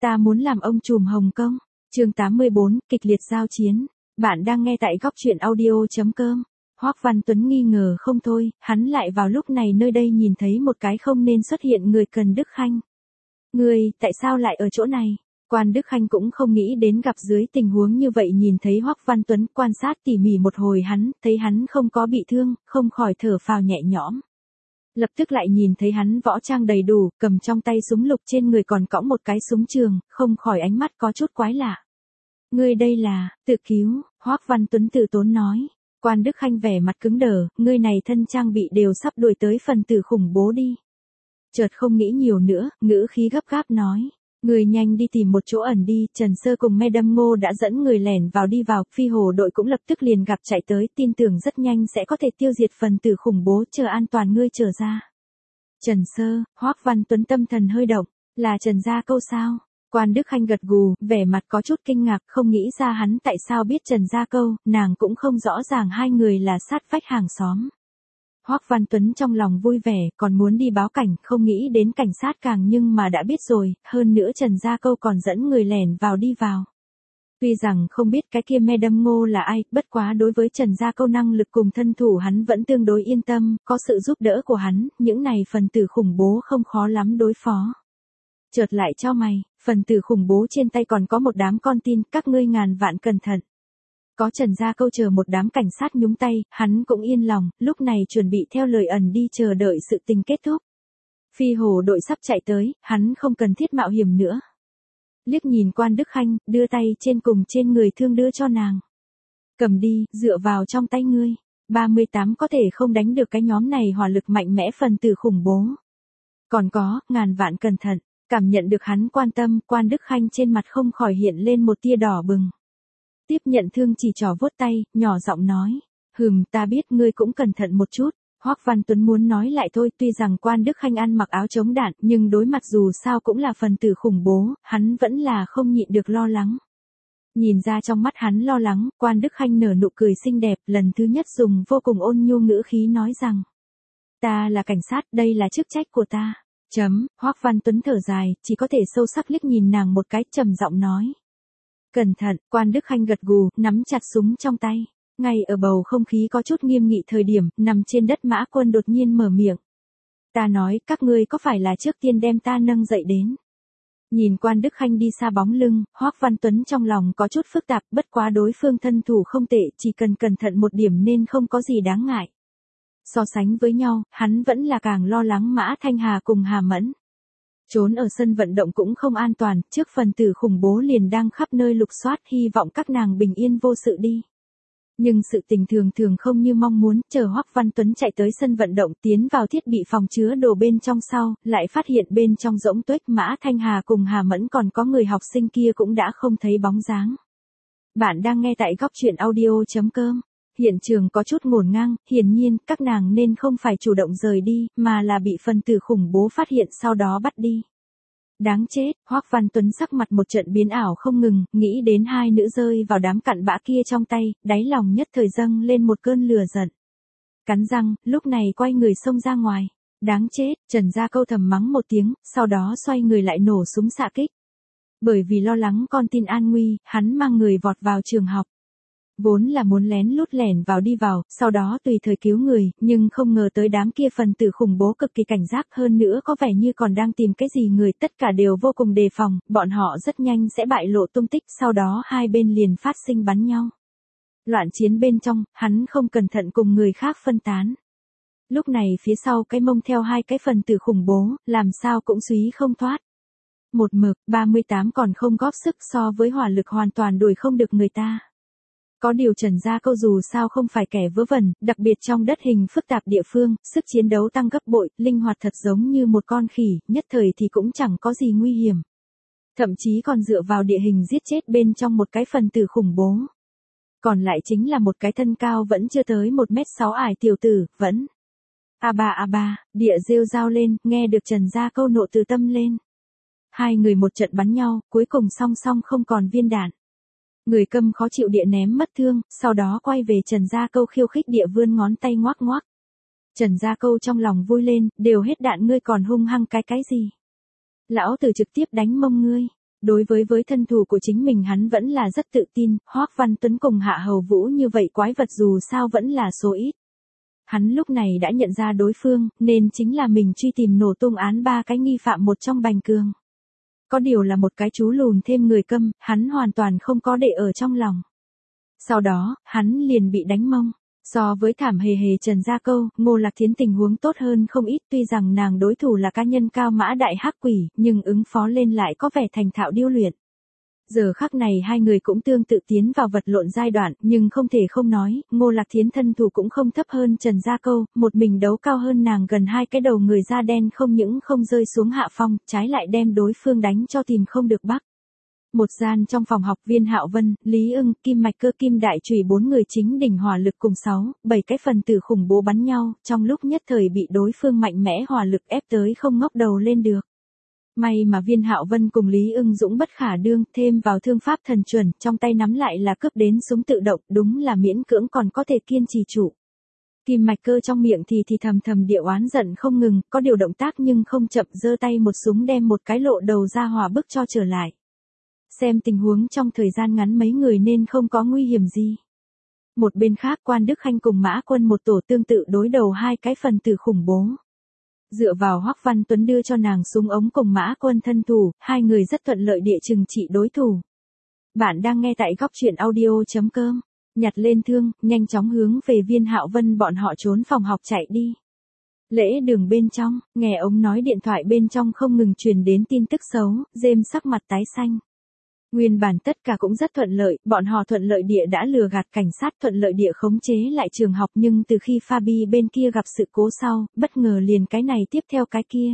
Ta muốn làm ông trùm Hồng Kông. Chương 84, kịch liệt giao chiến. Bạn đang nghe tại góc truyện audio.com. Hoắc Văn Tuấn nghi ngờ không thôi, hắn lại vào lúc này nơi đây nhìn thấy một cái không nên xuất hiện người Cần Đức Khanh. Ngươi, tại sao lại ở chỗ này? Quan Đức Khanh cũng không nghĩ đến gặp dưới tình huống như vậy, nhìn thấy Hoắc Văn Tuấn, quan sát tỉ mỉ một hồi hắn, thấy hắn không có bị thương, không khỏi thở phào nhẹ nhõm. Lập tức lại nhìn thấy hắn võ trang đầy đủ, cầm trong tay súng lục, trên người còn cõng một cái súng trường, không khỏi ánh mắt có chút quái lạ. Ngươi đây là, tự cứu, Hoắc Văn Tuấn từ tốn nói. Quan Đức Khanh vẻ mặt cứng đờ, ngươi này thân trang bị đều sắp đuổi tới phần tử khủng bố đi. Chợt không nghĩ nhiều nữa, ngữ khí gấp gáp nói. Người nhanh đi tìm một chỗ ẩn đi. Trần Sơ cùng Madam Ngô đã dẫn người lẻn vào đi vào, phi hồ đội cũng lập tức liền gặp chạy tới, tin tưởng rất nhanh sẽ có thể tiêu diệt phần tử khủng bố, chờ an toàn ngươi trở ra. Trần Sơ, Hoắc Văn Tuấn tâm thần hơi động, là Trần Gia Câu sao? Quan Đức Khanh gật gù, vẻ mặt có chút kinh ngạc, không nghĩ ra hắn tại sao biết Trần Gia Câu, nàng cũng không rõ ràng hai người là sát vách hàng xóm. Hoắc Văn Tuấn trong lòng vui vẻ, còn muốn đi báo cảnh, không nghĩ đến cảnh sát càng nhưng mà đã biết rồi, hơn nữa Trần Gia Câu còn dẫn người lẻn vào đi vào. Tuy rằng không biết cái kia Madam Ngô là ai, bất quá đối với Trần Gia Câu năng lực cùng thân thủ hắn vẫn tương đối yên tâm, có sự giúp đỡ của hắn, những này phần tử khủng bố không khó lắm đối phó. Chợt lại cho mày, phần tử khủng bố trên tay còn có một đám con tin, các ngươi ngàn vạn cẩn thận. Có Trần Gia Câu chờ một đám cảnh sát nhúng tay, hắn cũng yên lòng, lúc này chuẩn bị theo lời ẩn đi chờ đợi sự tình kết thúc. Phi hồ đội sắp chạy tới, hắn không cần thiết mạo hiểm nữa. Liếc nhìn Quan Đức Khanh, đưa tay trên cùng trên người thương đưa cho nàng. Cầm đi, dựa vào trong tay ngươi. 38 có thể không đánh được cái nhóm này hỏa lực mạnh mẽ phần tử khủng bố. Còn có, ngàn vạn cẩn thận. Cảm nhận được hắn quan tâm, Quan Đức Khanh trên mặt không khỏi hiện lên một tia đỏ bừng. Tiếp nhận thương chỉ trỏ vuốt tay, nhỏ giọng nói. Ta biết ngươi cũng cẩn thận một chút. Hoắc Văn Tuấn muốn nói lại thôi, tuy rằng Quan Đức Khanh ăn mặc áo chống đạn, nhưng đối mặt dù sao cũng là phần tử khủng bố, hắn vẫn là không nhịn được lo lắng. Nhìn ra trong mắt hắn lo lắng, Quan Đức Khanh nở nụ cười xinh đẹp, lần thứ nhất dùng vô cùng ôn nhu ngữ khí nói rằng. Ta là cảnh sát, đây là chức trách của ta. Hoắc Văn Tuấn thở dài, chỉ có thể sâu sắc liếc nhìn nàng một cái, trầm giọng nói. Cẩn thận, Quan Đức Khanh gật gù, nắm chặt súng trong tay. Ngay ở bầu không khí có chút nghiêm nghị thời điểm, nằm trên đất Mã Quân đột nhiên mở miệng. Ta nói, các ngươi có phải là trước tiên đem ta nâng dậy đến? Nhìn Quan Đức Khanh đi xa bóng lưng, Hoắc Văn Tuấn trong lòng có chút phức tạp, bất quá đối phương thân thủ không tệ, chỉ cần cẩn thận một điểm nên không có gì đáng ngại. So sánh với nhau, hắn vẫn là càng lo lắng Mã Thanh Hà cùng Hà Mẫn. Trốn ở sân vận động cũng không an toàn, trước phần tử khủng bố liền đang khắp nơi lục soát, hy vọng các nàng bình yên vô sự đi. Nhưng sự tình thường không như mong muốn, chờ Hoắc Văn Tuấn chạy tới sân vận động tiến vào thiết bị phòng chứa đồ bên trong sau, lại phát hiện bên trong rỗng tuếch, Mã Thanh Hà cùng Hà Mẫn còn có người học sinh kia cũng đã không thấy bóng dáng. Bạn đang nghe tại góc truyện audio.com. Hiện trường có chút ngổn ngang, hiển nhiên các nàng nên không phải chủ động rời đi, mà là bị phần tử khủng bố phát hiện sau đó bắt đi. Đáng chết, Hoắc Văn Tuấn sắc mặt một trận biến ảo không ngừng, nghĩ đến hai nữ rơi vào đám cặn bã kia trong tay, đáy lòng nhất thời dâng lên một cơn lửa giận. Cắn răng, lúc này quay người xông ra ngoài. Đáng chết, Trần Gia Câu thầm mắng một tiếng, sau đó xoay người lại nổ súng xạ kích. Bởi vì lo lắng con tin an nguy, hắn mang người vọt vào trường học. Vốn là muốn lén lút lẻn vào đi vào, sau đó tùy thời cứu người, nhưng không ngờ tới đám kia phần tử khủng bố cực kỳ cảnh giác, hơn nữa có vẻ như còn đang tìm cái gì người, tất cả đều vô cùng đề phòng, bọn họ rất nhanh sẽ bại lộ tung tích, sau đó hai bên liền phát sinh bắn nhau. Loạn chiến bên trong, hắn không cẩn thận cùng người khác phân tán. Lúc này phía sau cái mông theo hai cái phần tử khủng bố, làm sao cũng suý không thoát. Một mực, 38 còn không góp sức so với hỏa lực hoàn toàn đuổi không được người ta. Có điều Trần Gia Câu dù sao không phải kẻ vớ vẩn, đặc biệt trong đất hình phức tạp địa phương, sức chiến đấu tăng gấp bội, linh hoạt thật giống như một con khỉ, nhất thời thì cũng chẳng có gì nguy hiểm. Thậm chí còn dựa vào địa hình giết chết bên trong một cái phần tử khủng bố. Còn lại chính là một cái thân cao vẫn chưa tới 1m6 ải tiểu tử, vẫn. A ba, địa rêu rao lên, nghe được Trần Gia Câu nộ từ tâm lên. Hai người một trận bắn nhau, cuối cùng song song không còn viên đạn. Người câm khó chịu địa ném mất thương, sau đó quay về Trần Gia Câu khiêu khích địa vươn ngón tay ngoác ngoác. Trần Gia Câu trong lòng vui lên, đều hết đạn ngươi còn hung hăng cái gì? Lão tử trực tiếp đánh mông ngươi. Đối với thân thủ của chính mình hắn vẫn là rất tự tin, Hoắc Văn Tuấn cùng Hạ Hầu Vũ như vậy quái vật dù sao vẫn là số ít. Hắn lúc này đã nhận ra đối phương, nên chính là mình truy tìm nổ tung án 3 cái nghi phạm một trong Bành Cường. Có điều là một cái chú lùn thêm người câm, hắn hoàn toàn không có để ở trong lòng. Sau đó, hắn liền bị đánh mông. So với thảm hề hề Trần Gia Câu, Ngô Lạc Thiến tình huống tốt hơn không ít, tuy rằng nàng đối thủ là cá nhân cao mã đại hắc quỷ, nhưng ứng phó lên lại có vẻ thành thạo điêu luyện. Giờ khắc này hai người cũng tương tự tiến vào vật lộn giai đoạn, nhưng không thể không nói, Ngô Lạc Thiến thân thủ cũng không thấp hơn Trần Gia Câu, một mình đấu cao hơn nàng gần 2 cái đầu người da đen, không những không rơi xuống hạ phong, trái lại đem đối phương đánh cho tìm không được bắc. Một gian trong phòng học, Viên Hạo Vân, Lý Ưng, Kim Mạch Cơ, Kim Đại Chùy 4 người chính đỉnh hỏa lực cùng 7 cái phần tử khủng bố bắn nhau, trong lúc nhất thời bị đối phương mạnh mẽ hỏa lực ép tới không ngóc đầu lên được. May mà Viên Hạo Vân cùng Lý Ưng dũng bất khả đương, thêm vào thương pháp thần chuẩn, trong tay nắm lại là cướp đến súng tự động, đúng là miễn cưỡng còn có thể kiên trì trụ. Kim Mạch Cơ trong miệng thì thầm địa oán giận không ngừng, có điều động tác nhưng không chậm, giơ tay một súng đem một cái lộ đầu ra hỏa bức cho trở lại. Xem tình huống trong thời gian ngắn mấy người nên không có nguy hiểm gì. Một bên khác, Quan Đức Khanh cùng Mã Quân một tổ tương tự đối đầu 2 cái phần tử khủng bố. Dựa vào Hoắc Văn Tuấn đưa cho nàng súng ống cùng Mã Quân thân thủ, hai người rất thuận lợi địa trừng trị đối thủ. Bạn đang nghe tại góc truyện audio.com. Nhặt lên thương, nhanh chóng hướng về Viên Hạo Vân bọn họ trốn phòng học chạy đi. Lễ đường bên trong, nghe ống nói điện thoại bên trong không ngừng truyền đến tin tức xấu, James sắc mặt tái xanh. Nguyên bản tất cả cũng rất thuận lợi, bọn họ thuận lợi địa đã lừa gạt cảnh sát, thuận lợi địa khống chế lại trường học, nhưng từ khi Fabi bên kia gặp sự cố sau, bất ngờ liền cái này tiếp theo cái kia.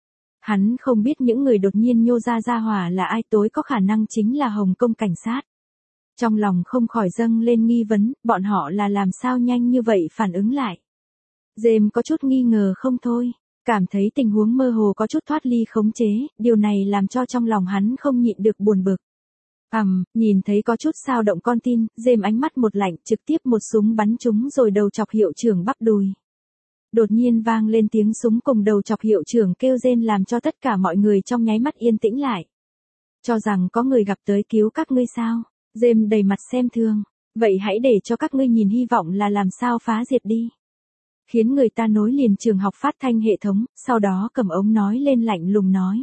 Hắn không biết những người đột nhiên nhô ra hỏa là ai, tối có khả năng chính là Hồng Kông cảnh sát. Trong lòng không khỏi dâng lên nghi vấn, bọn họ là làm sao nhanh như vậy phản ứng lại. James có chút nghi ngờ không thôi, cảm thấy tình huống mơ hồ có chút thoát ly khống chế, điều này làm cho trong lòng hắn không nhịn được buồn bực. Nhìn thấy có chút sao động con tin, James ánh mắt một lạnh, trực tiếp một súng bắn trúng rồi đầu chọc hiệu trưởng bắp đùi. Đột nhiên vang lên tiếng súng cùng đầu chọc hiệu trưởng kêu rên làm cho tất cả mọi người trong nháy mắt yên tĩnh lại. Cho rằng có người gặp tới cứu các ngươi sao? James đầy mặt xem thường. Vậy hãy để cho các ngươi nhìn hy vọng là làm sao phá diệt đi. Khiến người ta nối liền trường học phát thanh hệ thống, sau đó cầm ống nói lên lạnh lùng nói.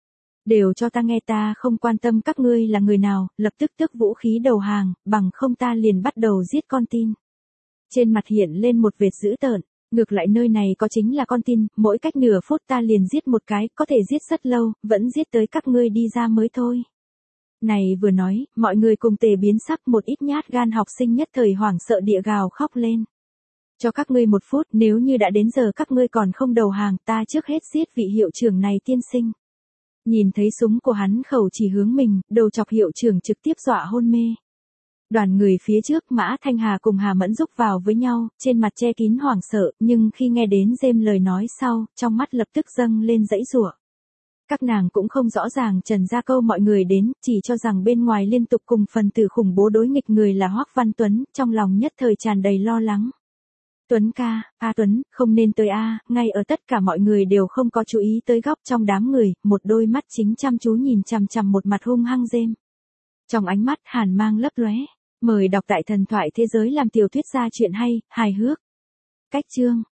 Đều cho ta nghe, ta không quan tâm các ngươi là người nào, lập tức tước vũ khí đầu hàng, bằng không ta liền bắt đầu giết con tin. Trên mặt hiện lên một vệt dữ tợn, ngược lại nơi này có chính là con tin, mỗi cách nửa phút ta liền giết một cái, có thể giết rất lâu, vẫn giết tới các ngươi đi ra mới thôi. Này vừa nói, mọi người cùng tề biến sắc, một ít nhát gan học sinh nhất thời hoảng sợ địa gào khóc lên. Cho các ngươi 1 phút, nếu như đã đến giờ các ngươi còn không đầu hàng, ta trước hết giết vị hiệu trưởng này tiên sinh. Nhìn thấy súng của hắn khẩu chỉ hướng mình, đầu chọc hiệu trưởng trực tiếp dọa hôn mê. Đoàn người phía trước, Mã Thanh Hà cùng Hà Mẫn rúc vào với nhau, trên mặt che kín hoảng sợ, nhưng khi nghe đến James lời nói sau, trong mắt lập tức dâng lên dãy giụa. Các nàng cũng không rõ ràng Trần Gia Câu mọi người đến, chỉ cho rằng bên ngoài liên tục cùng phần tử khủng bố đối nghịch người là Hoắc Văn Tuấn, trong lòng nhất thời tràn đầy lo lắng. Tuấn ca, Tuấn, không nên tới ngay ở tất cả mọi người đều không có chú ý tới góc trong đám người, một đôi mắt chính chăm chú nhìn chằm chằm một mặt hung hăng James. Trong ánh mắt hàn mang lấp lóe, mời đọc tại Thần Thoại Thế Giới làm tiểu thuyết gia chuyện hay, hài hước. Cách chương.